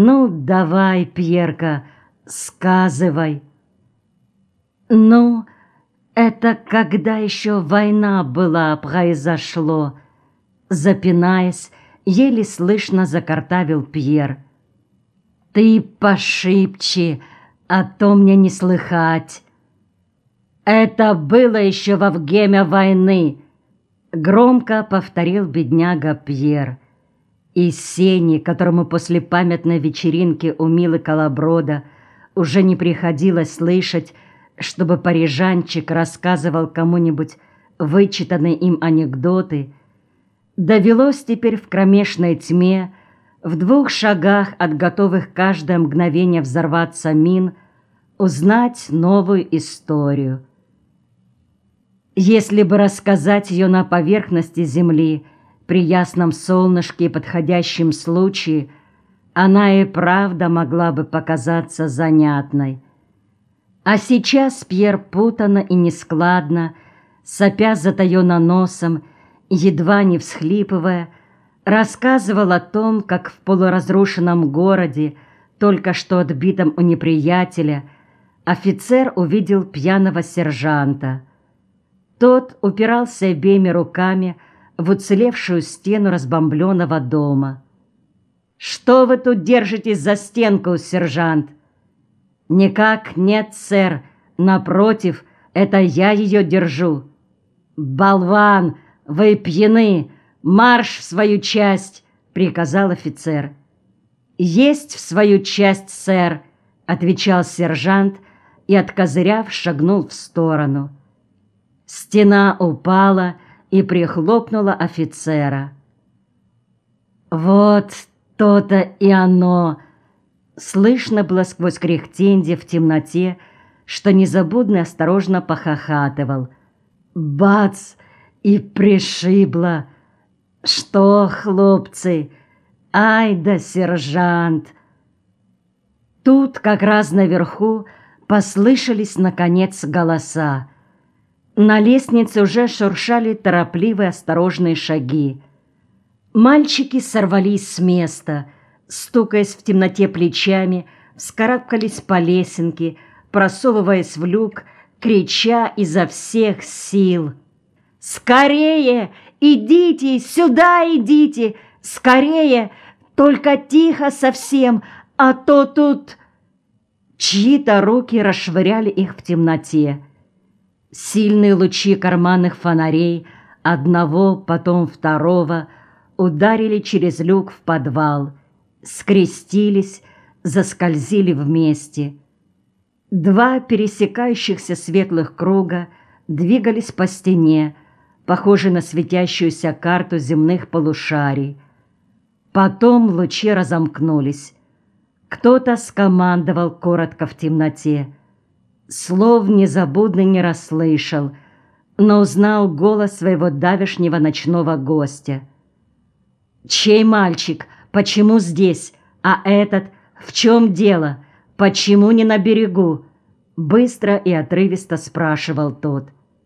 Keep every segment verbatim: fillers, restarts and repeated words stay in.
Ну, давай, Пьерка, сказывай. Ну, это когда еще война была, произошло. Запинаясь, еле слышно закартавил Пьер. Ты пошибче, а то мне не слыхать. Это было еще во время войны, громко повторил бедняга Пьер. И Сене, которому после памятной вечеринки у Милы Колоброда уже не приходилось слышать, чтобы парижанчик рассказывал кому-нибудь вычитанные им анекдоты, довелось теперь в кромешной тьме, в двух шагах от готовых каждое мгновение взорваться мин, узнать новую историю. Если бы рассказать ее на поверхности земли, при ясном солнышке и подходящем случае, она и правда могла бы показаться занятной. А сейчас Пьер путанно и нескладно, сопя затаенно носом, едва не всхлипывая, рассказывал о том, как в полуразрушенном городе, только что отбитом у неприятеля, офицер увидел пьяного сержанта. Тот упирался обеими руками в уцелевшую стену разбомбленного дома. «Что вы тут держитесь за стенку, сержант?» «Никак нет, сэр. Напротив, это я ее держу». «Болван, вы пьяны! Марш в свою часть!» — приказал офицер. «Есть в свою часть, сэр!» — отвечал сержант и, откозыряв, шагнул в сторону. Стена упала и прихлопнула офицера. «Вот то-то и оно!» Слышно было сквозь кряхтенье в темноте, что Незабудный осторожно похохатывал. «Бац! И пришибло! Что, хлопцы? Ай да сержант!» Тут как раз наверху послышались, наконец, голоса. На лестнице уже шуршали торопливые осторожные шаги. Мальчики сорвались с места, стукаясь в темноте плечами, вскарабкались по лесенке, просовываясь в люк, крича изо всех сил. «Скорее! Идите! Сюда идите! Скорее! Только тихо совсем, а то тут...» Чьи-то руки расшвыряли их в темноте. Сильные лучи карманных фонарей, одного, потом второго, ударили через люк в подвал, скрестились, заскользили вместе. Два пересекающихся светлых круга двигались по стене, похожей на светящуюся карту земных полушарий. Потом лучи разомкнулись. Кто-то скомандовал коротко в темноте. Слов Незабудный не расслышал, но узнал голос своего давешнего ночного гостя. «Чей мальчик? Почему здесь? А этот? В чем дело? Почему не на берегу?» Быстро и отрывисто спрашивал тот.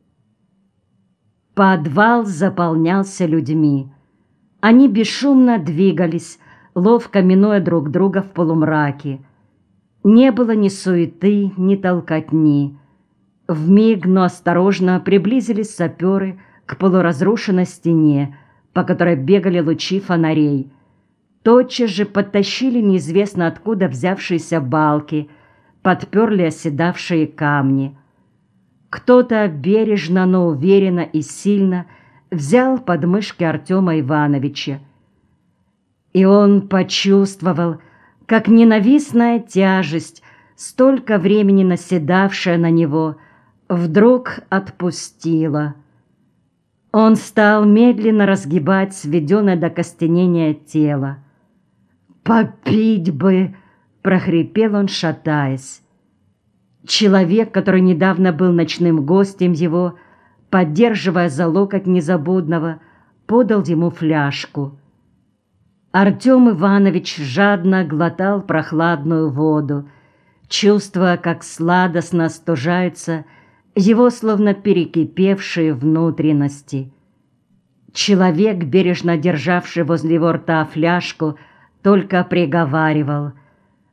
Подвал заполнялся людьми. Они бесшумно двигались, ловко минуя друг друга в полумраке. Не было ни суеты, ни толкотни. Вмиг, но осторожно приблизились саперы к полуразрушенной стене, по которой бегали лучи фонарей. Тотчас же подтащили неизвестно откуда взявшиеся балки, подперли оседавшие камни. Кто-то бережно, но уверенно и сильно взял подмышки Артема Ивановича. И он почувствовал, как ненавистная тяжесть, столько времени наседавшая на него, вдруг отпустила. Он стал медленно разгибать сведенное до костенения тело. «Попить бы!» — прохрипел он, шатаясь. Человек, который недавно был ночным гостем его, поддерживая за локоть Незабудного, подал ему фляжку. Артем Иванович жадно глотал прохладную воду, чувствуя, как сладостно остужаются его словно перекипевшие внутренности. Человек, бережно державший возле его рта фляжку, только приговаривал: